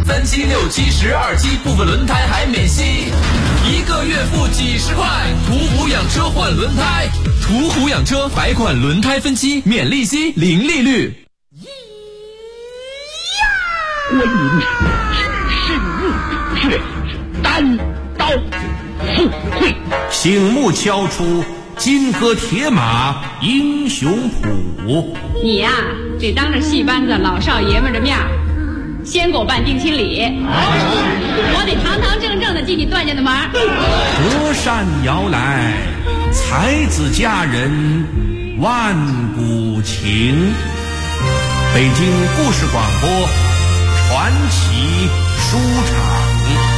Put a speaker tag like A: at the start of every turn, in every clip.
A: 3期、6期、12期，部分轮胎还免息，1个月付几10块。途虎养车换轮胎，途虎养车百款轮胎分期，免利息，零利率。
B: 观音神物却单刀赴会，
C: 醒目敲出金戈铁马英雄谱。
D: 你呀，得当着戏班子老少爷们的面先给我办定亲礼，我得堂堂正正的进你段家的门。
C: 隔山遥来，才子佳人万古情。北京故事广播传奇书场。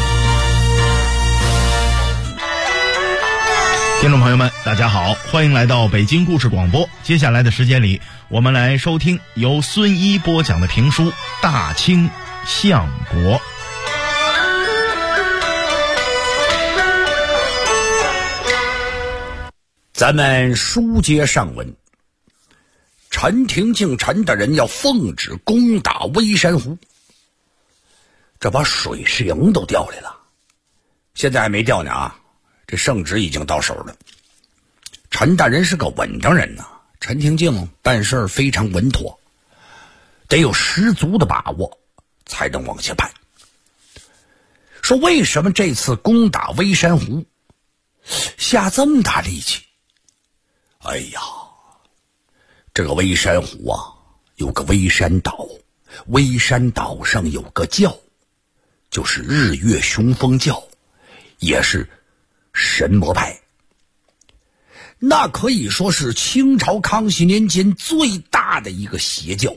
E: 听众朋友们大家好，欢迎来到北京故事广播。接下来的时间里，我们来收听由孙一播讲的评书《大清相国》。
B: 咱们书接上文，陈廷敬陈大人要奉旨攻打微山湖，这把水师营都调来了，现在还没调呢啊！这圣旨已经到手了。陈大人是个稳当人呐，陈廷敬办事非常稳妥，得有十足的把握才能往下办。说为什么这次攻打微山湖下这么大力气？哎呀，这个微山湖啊，有个微山岛，微山岛上有个教，就是日月雄风教，也是神魔派，那可以说是清朝康熙年间最大的一个邪教。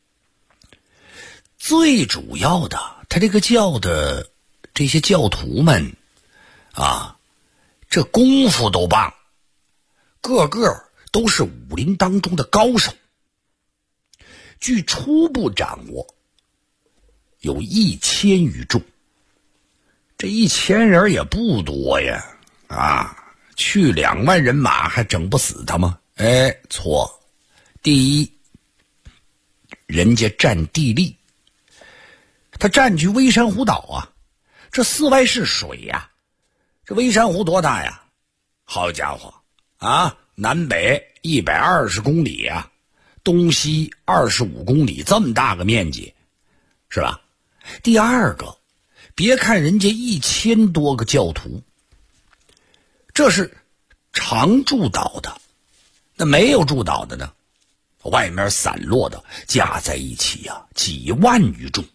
B: 最主要的，他这个教的这些教徒们啊，这功夫都棒，个个都是武林当中的高手。据初步掌握，有1000余众，这1000人也不多呀。去2万人马还整不死他吗？错。第一，人家占地利，他占据微山湖岛啊，这四外是水呀，这微山湖多大呀？好家伙啊，南北120公里啊，东西25公里，这么大个面积，是吧？第二个，别看人家1000多个教徒，这是常驻岛的，那没有驻岛的呢，外面散落的加在一起啊，几万余众。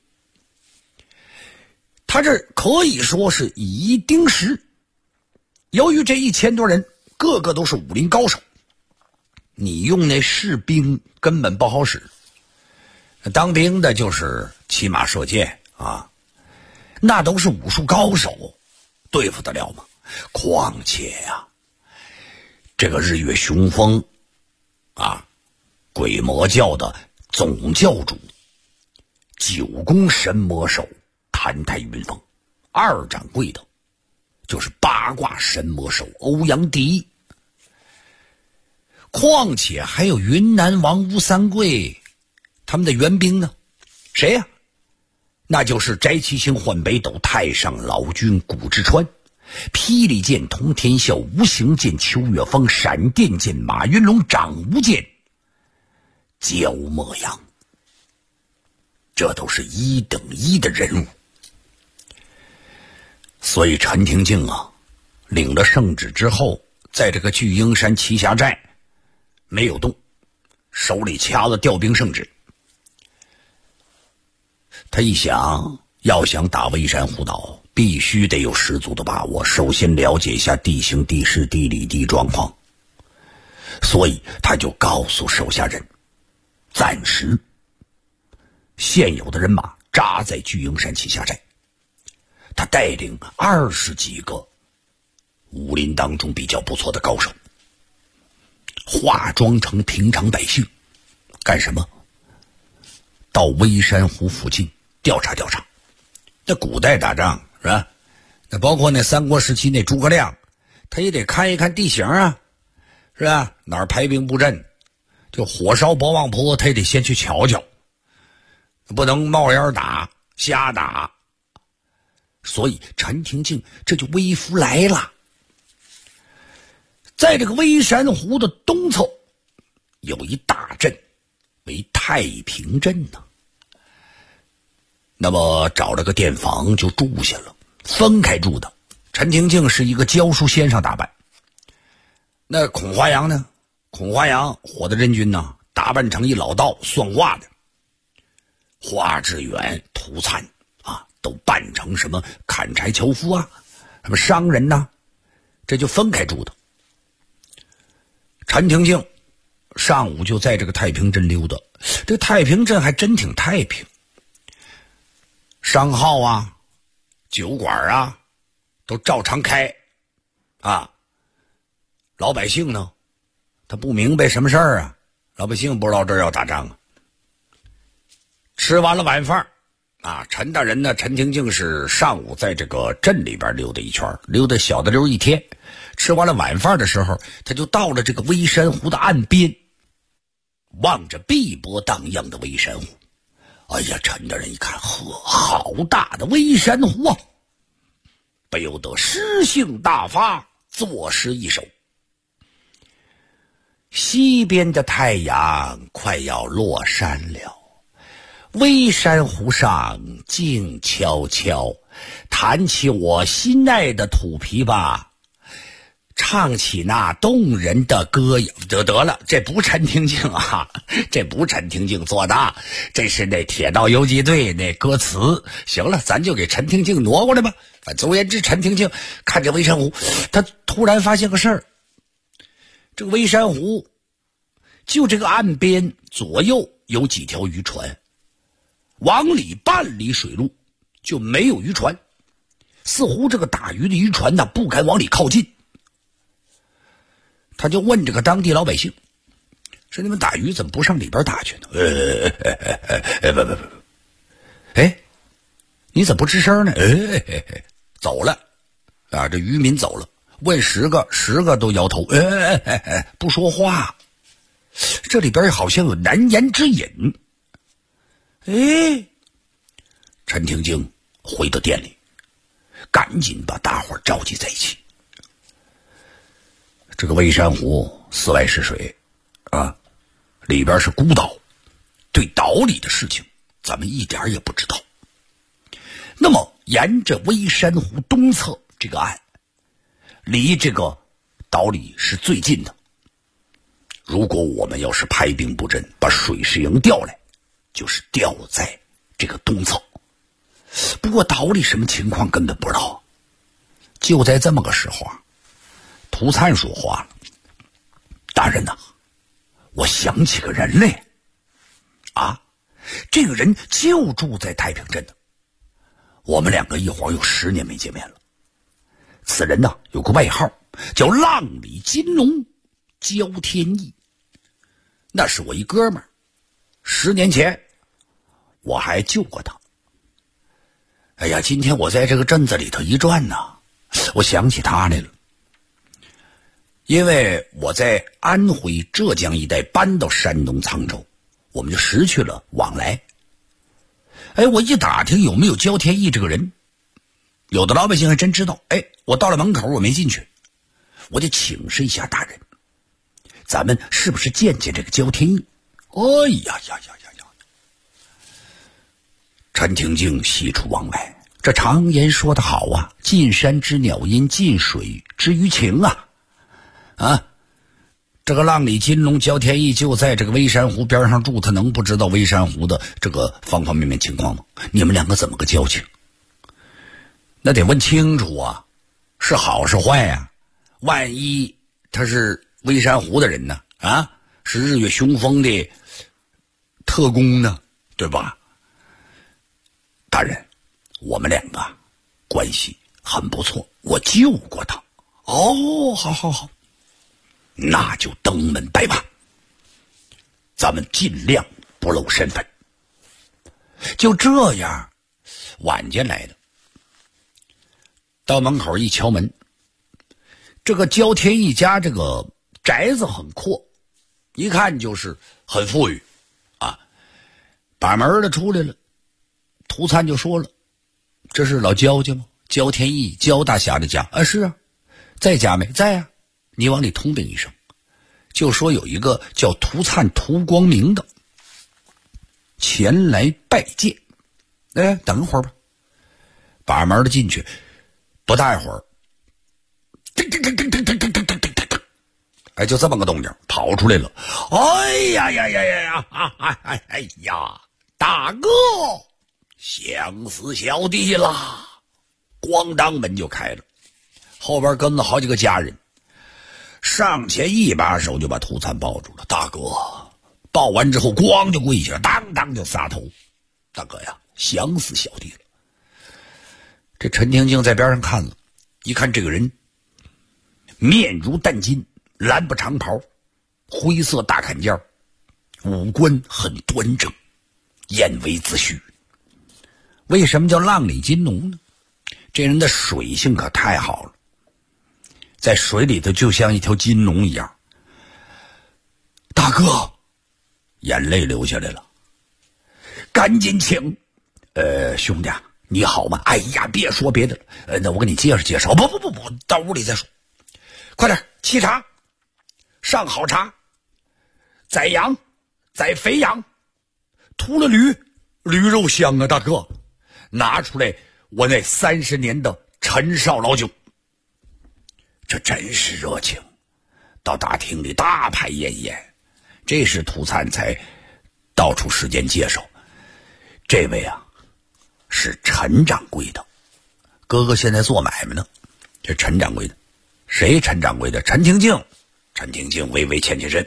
B: 他这可以说是以一盯十。由于这1000多人个个都是武林高手，你用那士兵根本不好使，当兵的就是骑马射箭啊，那都是武术高手，对付得了吗？况且呀，这个日月雄风啊，鬼魔教的总教主9宫神魔手谭台云峰，二掌柜的就是八卦神魔手欧阳第一，况且还有云南王吴三桂他们的援兵呢。谁呀？那就是翟七星换北斗太上老君古之川，霹雳剑通天啸，无形剑秋月风，闪电剑马云龙，掌无剑焦墨阳，这都是1等1的人物。所以陈廷敬啊，领了圣旨之后，在这个巨鹰山栖霞寨没有动，手里掐了调兵圣旨。他一想，要想打微山湖岛，必须得有十足的把握，首先了解一下地形地势地理地状况。所以他就告诉手下人，暂时现有的人马扎在巨鹰山栖霞寨，他带领20几个武林当中比较不错的高手，化妆成平常百姓，干什么？到微山湖附近调查调查。那古代打仗是吧？那包括那三国时期那诸葛亮，他也得看一看地形啊，是吧？哪儿排兵布阵，就火烧博望坡，他也得先去瞧瞧，不能冒烟打、瞎打所以陈廷敬这就微服来了。在这个微山湖的东侧有一大镇为太平镇呢，那么找了个店房就住下了，分开住的。陈廷敬是一个教书先生打扮，那孔华阳呢？孔华阳火的真君呢，打扮成一老道算卦的。华志远、涂灿啊，都扮成什么砍柴樵夫啊，什么商人呐，这就分开住的。陈廷敬上午就在这个太平镇溜达，这太平镇还真挺太平，商号啊、酒馆啊都照常开啊。老百姓呢，他不明白什么事儿啊，老百姓不知道这儿要打仗啊。吃完了晚饭啊，陈大人呢，陈廷敬是上午在这个镇里边溜达一圈，溜达小的溜一天。吃完了晚饭的时候，他就到了这个微山湖的岸边，望着碧波荡漾的微山湖。哎呀，陈大人一看，呵，好大的微山湖啊，不由得诗兴大发，作诗一首。西边的太阳快要落山了，微山湖上静悄悄，弹起我心爱的土琵琶，唱起那动人的歌谣。得了，这不陈廷敬啊，这不陈廷敬做的，这是那铁道游击队那歌词。行了，咱就给陈廷敬挪过来吧。总而言之，陈廷敬看着微山湖，他突然发现个事儿，这个微山湖就这个岸边左右有几条渔船，往里半里水路就没有渔船，似乎这个打鱼的渔船呢不敢往里靠近。他就问这个当地老百姓，说你们打鱼怎么不上里边打去呢？哎，你怎么不吱声呢？走了啊！这渔民走了，问10个都摇头，不说话。这里边好像有难言之隐。陈廷敬回到店里，赶紧把大伙召集在一起。这个微山湖四外是水啊，里边是孤岛，对岛里的事情咱们一点也不知道。那么沿着微山湖东侧这个岸，离这个岛里是最近的。如果我们要是派兵布阵，把水师营调来，就是调在这个东侧。不过岛里什么情况根本不知道。就在这么个时候啊，涂灿说话了：“大人呐，我想起个人来啊，这个人就住在太平镇的，我们两个一晃有10年没见面了。此人呢有个外号叫浪里金龙焦天意，那是我一哥们儿，10年前我还救过他。哎呀，今天我在这个镇子里头一转呢，我想起他来了。因为我在安徽、浙江一带搬到山东沧州，我们就失去了往来。我一打听有没有焦天意这个人，有的老百姓还真知道。我到了门口我没进去，我就请示一下大人，咱们是不是见见这个焦天意？陈廷敬喜出望外，这常言说得好啊，近山知鸟音，近水知鱼情啊。这个浪里金龙焦天意就在这个微山湖边上住，他能不知道微山湖的这个方方面面情况吗？你们两个怎么个交情？那得问清楚啊，是好是坏啊？万一他是微山湖的人呢？是日月雄风的特工呢，对吧？大人，我们两个关系很不错，我救过他。好，那就登门拜把，咱们尽量不露身份。就这样，晚间来的，到门口一敲门，这个焦天一家这个宅子很阔，一看就是很富裕啊。把门的出来了，涂灿就说了：“这是老焦家吗？ 焦天义，焦大侠的家啊，是啊，在家没在啊？你往里通禀一声，就说有一个叫涂灿、涂光明的前来拜见。哎，等一会儿吧。把门的进去，不大一会儿，哎，就这么个动静，跑出来了。哎呀呀呀呀呀！哎呀，大哥，想死小弟啦！咣当，门就开了，后边跟了好几个家人，上前一把手就把涂灿抱住了。大哥，抱完之后，咣就跪下，当当就撒头。大哥呀，想死小弟了。这陈廷敬在边上看了，一看这个人面如淡金，蓝布长袍，灰色大坎肩，五官很端正，燕尾自须。为什么叫浪里金龙呢？这人的水性可太好了，在水里头就像一条金龙一样。大哥，眼泪流下来了，赶紧请。兄弟啊，你好吗？哎呀，别说别的了，那我给你介绍介绍。不，到屋里再说。快点沏茶，上好茶，宰羊，宰肥羊，涂了驴肉香啊！大哥，拿出来我那30年的陈少老酒。这真是热情，到大厅里大排宴宴。这时涂灿才道出时间介绍，这位啊是陈掌柜的，哥哥现在做买卖呢。这陈掌柜的，谁陈掌柜的？陈廷敬。陈廷敬微微欠起身，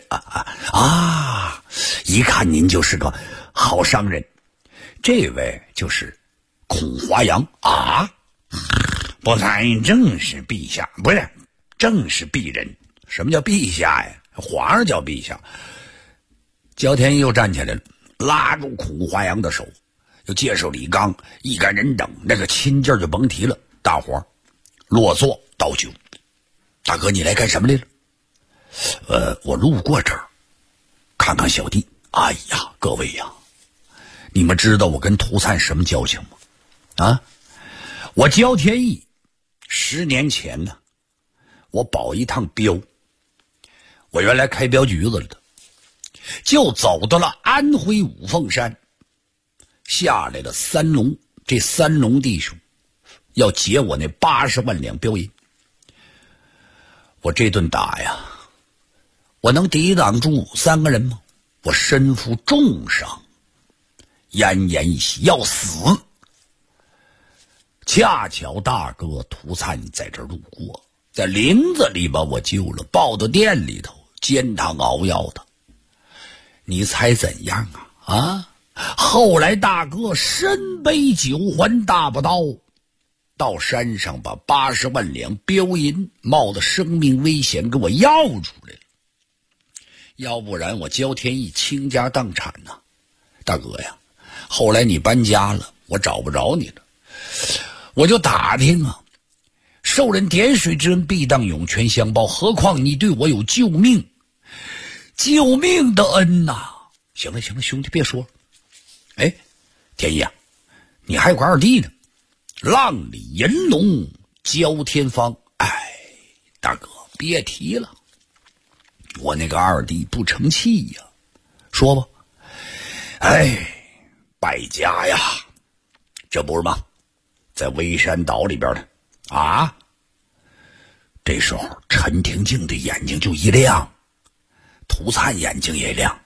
B: 一看您就是个好商人。这位就是孔华阳啊，不才正是陛下，不是，正是鄙人。什么叫陛下呀？皇上叫陛下。焦天义又站起来了，拉住孔华阳的手，又介绍李刚，一干人等，那个亲劲儿就甭提了。大伙儿落座倒酒。大哥，你来干什么来了？我路过这儿看看小弟。哎呀，各位呀，你们知道我跟涂灿什么交情吗？我焦天义10年前呢，我保一趟镖，我原来开镖局子了的，就走到了安徽五凤山，下来了三龙，这三龙弟兄要劫我那80万两镖银。我这顿打呀，我能抵挡住3个人吗？我身负重伤，奄奄一息，要死。恰巧大哥涂灿在这儿路过，在林子里把我救了，抱到店里头煎汤熬药的。你猜怎样啊？后来大哥身背9环大宝刀，到山上把80万两镖银冒着生命危险给我要出来了，要不然我焦天义倾家荡产呐。大哥呀，后来你搬家了，我找不着你了，我就打听啊，受人点水之恩必当涌泉相报，何况你对我有救命的恩呐。行了兄弟，别说了。哎，天义啊，你还有个二弟呢，浪里银龙焦天方。哎，大哥别提了，我那个二弟不成器呀。说吧。败家呀，这不是吗？在微山岛里边的啊。这时候陈廷敬的眼睛就一亮，涂灿眼睛也亮。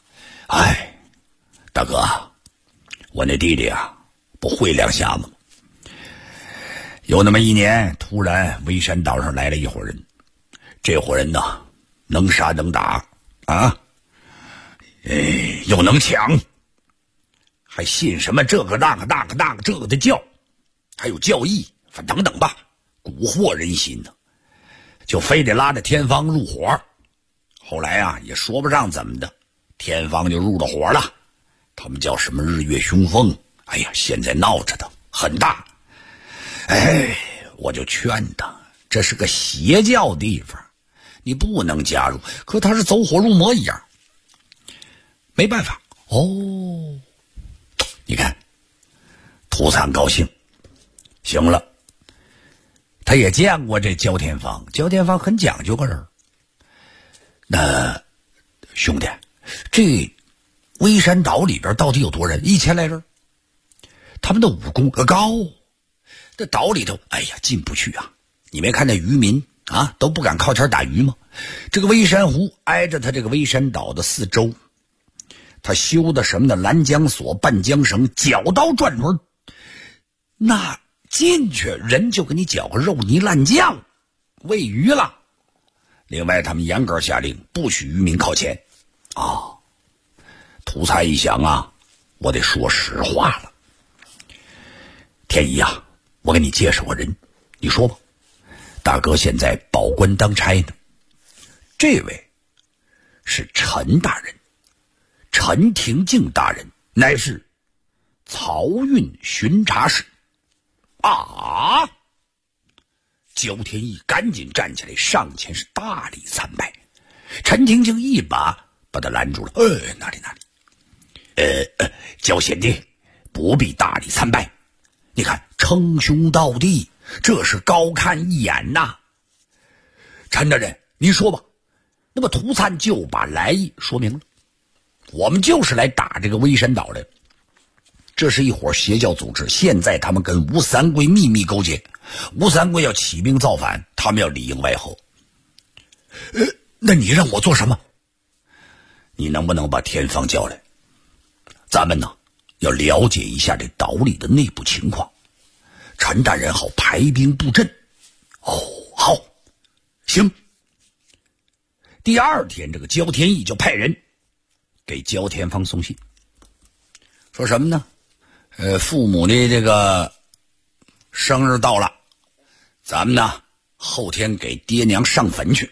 B: 大哥，我那弟弟啊不会两下子吗？有那么一年，突然微山岛上来了一伙人，这伙人呢能杀能打啊，又能抢，还信什么这个那个这个的教，还有教义等等吧，蛊惑人心呢，就非得拉着天方入伙。后来啊也说不上怎么的，天方就入了伙了。他们叫什么日月凶风，哎呀，现在闹着的很大。我就劝他，这是个邪教地方，你不能加入。可他是走火入魔一样，没办法。你看涂灿高兴，行了， 他也见过这焦天方，焦天方很讲究个人。那兄弟，这微山岛里边到底有多人？1000来人，他们的武功高，这岛里头哎呀进不去啊！你没看那渔民啊都不敢靠前打鱼吗？这个微山湖挨着他这个微山岛的四周，他修的什么的拦江索、绊江绳、绞刀转轮，那进去人就给你搅个肉泥烂酱，喂鱼了。另外他们严格下令不许渔民靠前啊。屠灿一想啊，我得说实话了。天一啊，我给你介绍个人，你说吧。大哥现在保官当差呢，这位是陈大人，陈廷敬大人，乃是漕运巡查使。啊！焦天翼赶紧站起来，上前是大礼参拜。陈廷敬一把把他拦住了。哪里？焦贤弟，不必大礼参拜。你看，称兄道弟，这是高看一眼呐。陈大人，您说吧。那么屠灿就把来意说明了，我们就是来打这个微山岛的。这是一伙邪教组织，现在他们跟吴三桂秘密勾结，吴三桂要起兵造反，他们要里应外合。那你让我做什么？你能不能把天方叫来？咱们呢要了解一下这岛里的内部情况，陈大人好排兵布阵。好，行。第二天，这个焦天翼就派人给焦天方送信，说什么呢？父母的这个生日到了，咱们呢后天给爹娘上坟去。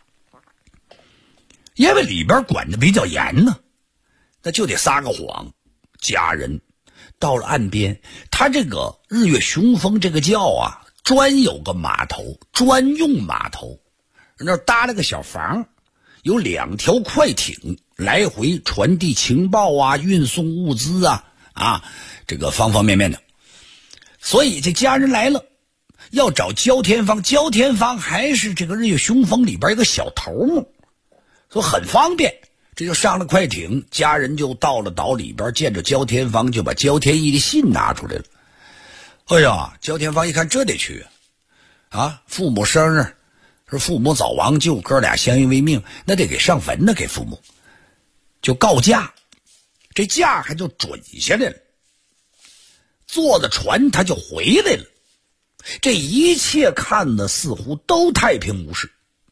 B: 因为里边管的比较严呢，那就得撒个谎。家人到了岸边，他这个日月雄风这个教啊，专有个码头，专用码头，那搭了个小房，有2条快艇来回传递情报啊，运送物资啊，这个方方面面的。所以这家人来了要找焦天方，焦天方还是这个日月雄风里边一个小头目，所以很方便。这就上了快艇，家人就到了岛里边，见着焦天方就把焦天翼的信拿出来了。哎呀，焦天方一看这得去啊，父母生日，说父母早亡，就哥俩相依为命，那得给上坟呢，给父母就告假，这假还就准下来了，坐的船他就回来了。这一切看的似乎都太平无事，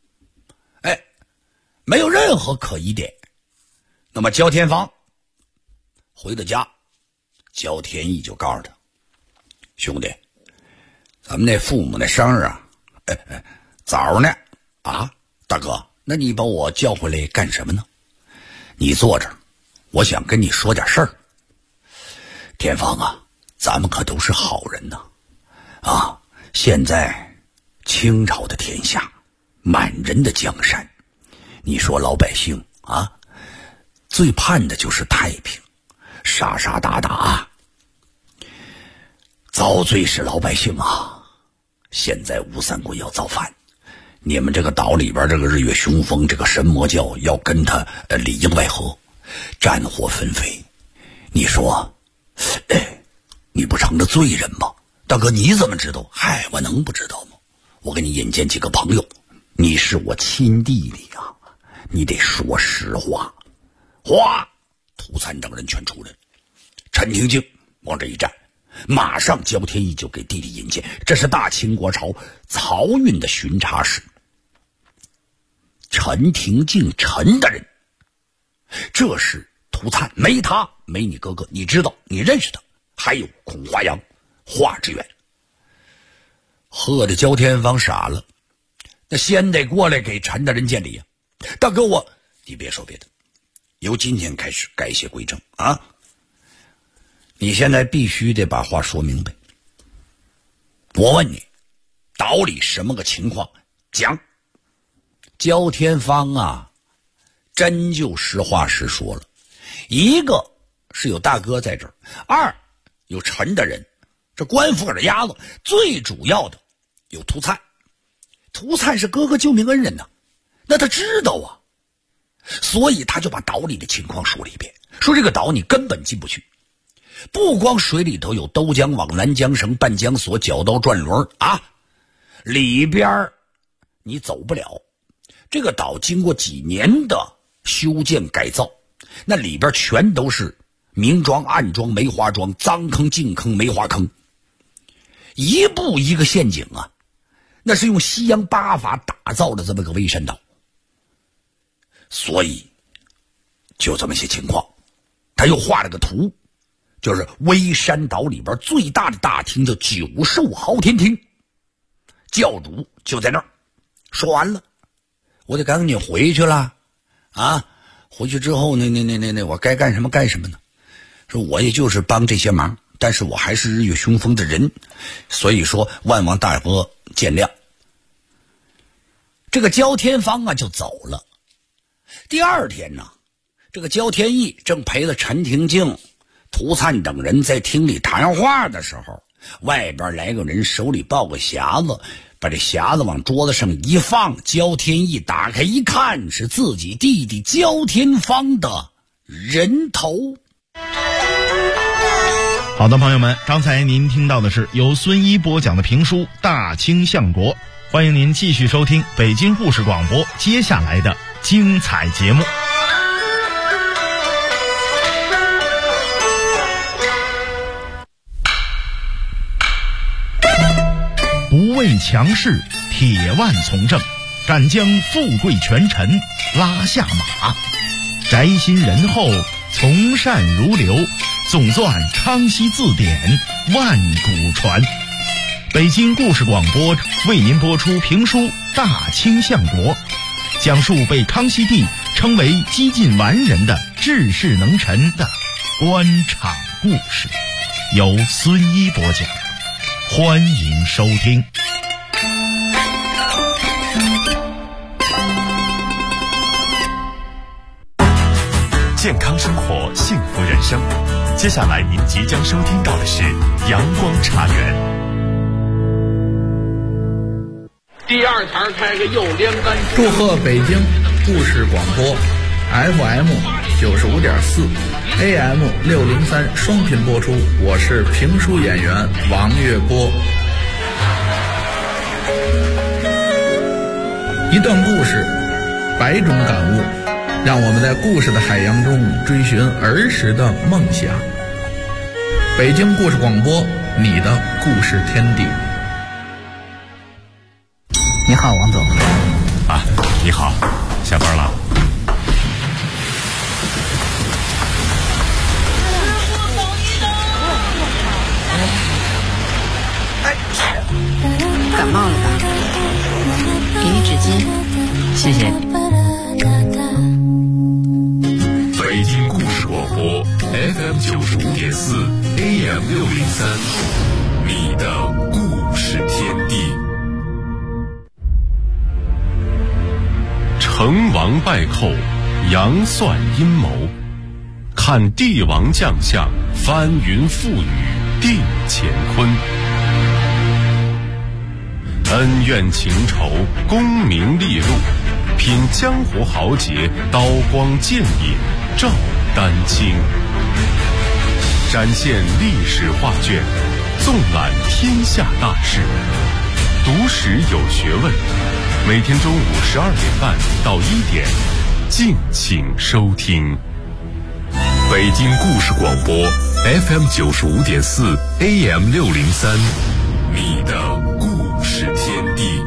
B: 没有任何可疑点。那么焦天方回到家，焦天翼就告诉他，兄弟，咱们那父母那生日啊，早呢啊，大哥，那你把我叫回来干什么呢？你坐着，我想跟你说点事儿。天方啊，咱们可都是好人呐，现在清朝的天下，满人的江山，你说老百姓啊，最盼的就是太平，杀杀打打，遭罪是老百姓啊。现在吴三桂要造反，你们这个岛里边这个日月雄风这个神魔教要跟他里应外合，战火纷飞。你说你不成了罪人吗？大哥你怎么知道？嗨，我能不知道吗？我给你引荐几个朋友，你是我亲弟弟啊，你得说实话。哗，屠灿等人全出来了。陈廷敬往这一站，马上焦天翼就给弟弟引荐，这是大清国朝漕运的巡查使陈廷敬，陈大人。这是屠灿，没他没你哥哥，你知道，你认识他。还有孔华阳、华志远。喝的焦天方傻了，那先得过来给陈大人见礼呀。大哥你别说别的，由今天开始改邪归正啊！你现在必须得把话说明白。我问你，岛里什么个情况？讲。焦天方啊，真就实话实说了。一个是有大哥在这儿，二有陈大人，这官府耳丫子，最主要的有涂灿，涂灿是哥哥救命恩人呐，那他知道啊，所以他就把岛里的情况说了一遍，说这个岛你根本进不去，不光水里头有兜江网、拦江绳、绊江索、角刀转轮啊，里边你走不了。这个岛经过几年的修建改造，那里边全都是明桩暗桩梅花桩，脏坑净坑梅花坑，一步一个陷阱啊，那是用西洋八法打造的这么个微山岛。所以就这么些情况，他又画了个图，就是微山岛里边最大的大厅叫九寿昊天厅，教主就在那儿。说完了，我得赶紧回去了啊！回去之后呢，我该干什么干什么呢？说我也就是帮这些忙，但是我还是日月凶风的人，所以说万望大哥见谅。这个焦天方啊就走了。第二天呢，这个焦天义正陪着陈廷敬、涂灿等人在厅里谈话的时候，外边来个人手里抱个匣子，把这匣子往桌子上一放，焦天义打开一看，是自己弟弟焦天方的人头。
E: 好的，朋友们，刚才您听到的是由孙一播讲的评书《大清相国》，欢迎您继续收听北京故事广播接下来的精彩节目。不畏强势，铁腕从政，敢将富贵权臣拉下马，宅心仁厚，从善如流，总纂康熙字典，万古传。北京故事广播为您播出评书《大清相国》，讲述被康熙帝称为几近完人的治世能臣的官场故事，由孙一播讲，欢迎收听。
F: 健康生活，幸福人生。接下来您即将收听到的是阳光茶园。
G: 第二茬开个又连杆。
H: 祝贺北京故事广播 FM 95.4 AM 603双频播出，我是评书演员王月波。一段故事，百种感悟，让我们在故事的海洋中追寻儿时的梦想。北京故事广播，你的故事天地。
I: 你好，王总。
F: 啊，你好，下班了。
I: 感冒了吧？给你纸巾，谢谢你。
F: 北京故事广播 FM 95.4 AM 603，你的故事天地。成王败寇，杨算阴谋，看帝王将相，翻云覆雨，定乾坤。恩怨情仇，功名利禄，品江湖豪杰，刀光剑影，照丹青。展现历史画卷，纵览天下大事，读史有学问。每天中午12点半到1点，敬请收听。北京故事广播 FM 95.4 AM 603，你的故事天地。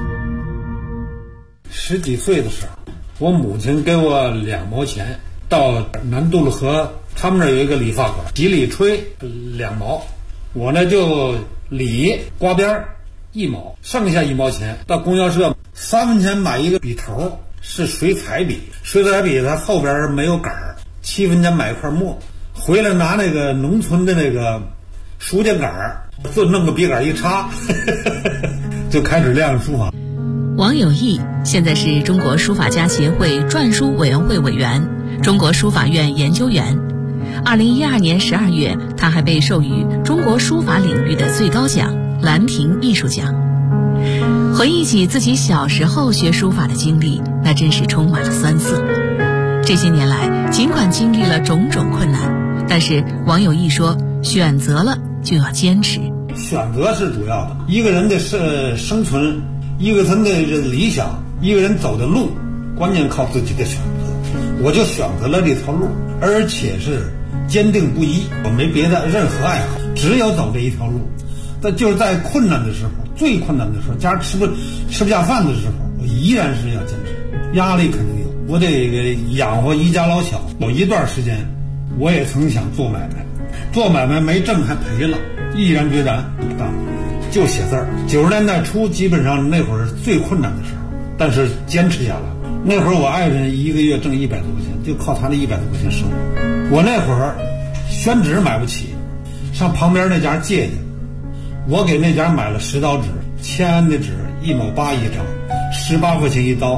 J: 10几岁的时候，我母亲给我2毛钱，到南渡路河，他们那有一个理发馆，洗理吹2毛，我呢就理刮边1毛，剩下1毛钱到供销社3分钱买一个笔头，是水彩笔，水彩笔它后边没有杆儿，7分钱买一块墨，回来拿那个农村的那个书架杆儿，就弄个笔杆一插就开始练书法。
K: 王有义现在是中国书法家协会篆书委员会委员，中国书法院研究员。2012年12月，他还被授予中国书法领域的最高奖兰亭艺术奖。 回忆起自己小时候学书法的经历，那真是充满了酸涩。这些年来，尽管经历了种种困难，但是王有义说，选择了就要坚持。
J: 选择是主要的，一个人的生存，一个人的理想，一个人走的路，关键靠自己的选择。我就选择了这条路，而且是坚定不移，我没别的任何爱好，只有走这一条路。但就是在困难的时候，最困难的时候，家吃不下饭的时候，我依然是要坚持。压力肯定有，我得养活一家老小。有一段时间，我也曾想做买卖，做买卖没挣还赔了，毅然决然不干了，就写字儿。90年代初，基本上那会儿是最困难的时候，但是坚持下来了。那会儿我爱人一个月挣100多块钱，就靠他那100多块钱生活。我那会儿宣纸买不起，上旁边那家借去，我给那家买了10刀纸，签的纸1毛8一张，18块钱一刀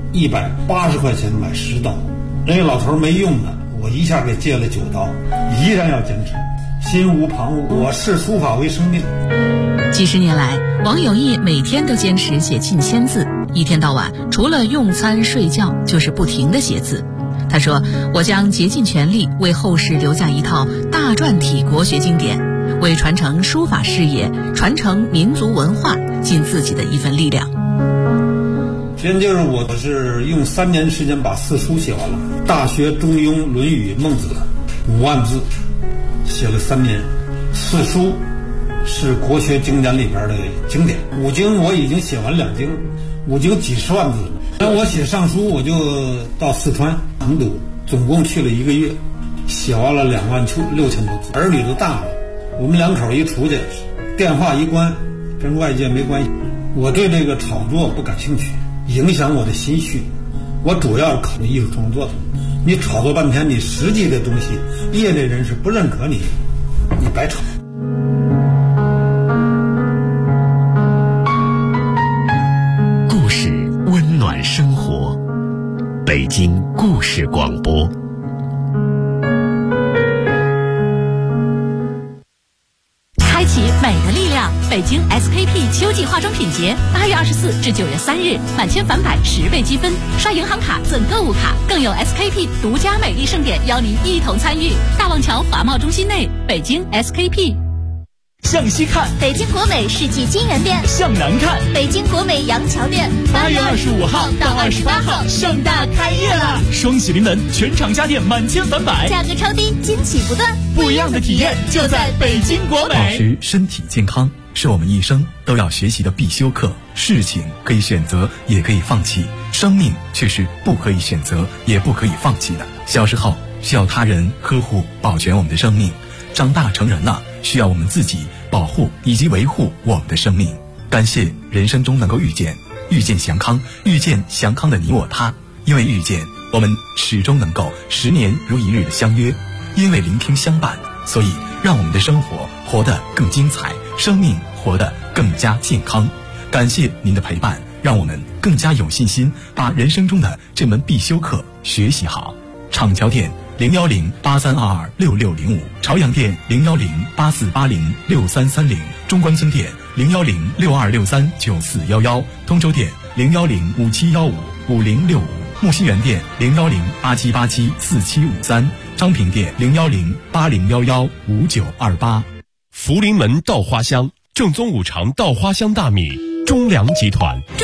J: ，180块钱买10刀。人家老头没用的，我一下给借了9刀，依然要坚持，心无旁骛。我视书法为生命。
K: 几十年来，王有义每天都坚持写近1000字，一天到晚除了用餐睡觉，就是不停地写字。他说：“我将竭尽全力为后世留下一套大篆体国学经典，为传承书法事业、传承民族文化尽自己的一份力量。”
J: 先就是我是用3年时间把4书写完了，《大学》《中庸》《论语》《孟子》5万字，写了3年。4书是国学经典里边的经典，5经我已经写完2经，5经几十万字了。那我写上书，我就到四川成都，总共去了1个月，写完了26000多字。儿女都大了，我们2口一出去，电话一关，跟外界没关系。我对这个炒作不感兴趣，影响我的心绪。我主要是考虑艺术创作的。你炒作半天，你实际的东西，业内人士不认可你，你白炒。
L: 故事温暖生活，北京故事广播。
K: 开启美的力量，北京 SKP 秋季化妆品节，8月24至9月3日，满千返百10倍积分，刷银行卡赠购物卡，更有 SKP 独家美丽盛典邀您一同参与。大望桥法贸中心内，北京 SKP。
A: 向西看，
M: 北京国美世纪金源店；
A: 向南看，
M: 北京国美杨桥店。
A: 8月25号到28号盛大开业了，双喜临门，全场家电满千返百，
M: 价格超低，惊喜不断，
A: 不一样的体验就在北京国美。
N: 保持身体健康是我们一生都要学习的必修课。事情可以选择，也可以放弃，生命却是不可以选择，也不可以放弃的。小时候需要他人呵护保全我们的生命，长大成人了，需要我们自己保护以及维护我们的生命。感谢人生中能够遇见祥康，遇见祥康的你我他。因为遇见，我们始终能够10年如一日的相约；因为聆听相伴，所以让我们的生活活得更精彩，生命活得更加健康。感谢您的陪伴，让我们更加有信心把人生中的这门必修课学习好。厂桥店01083226605，朝阳店01084806330，中关村店01062639411，通州店01057155065，木樨园店01087874753，昌平店01080115928。
F: 福临门稻花香，正宗5常稻花香大米，中粮集团。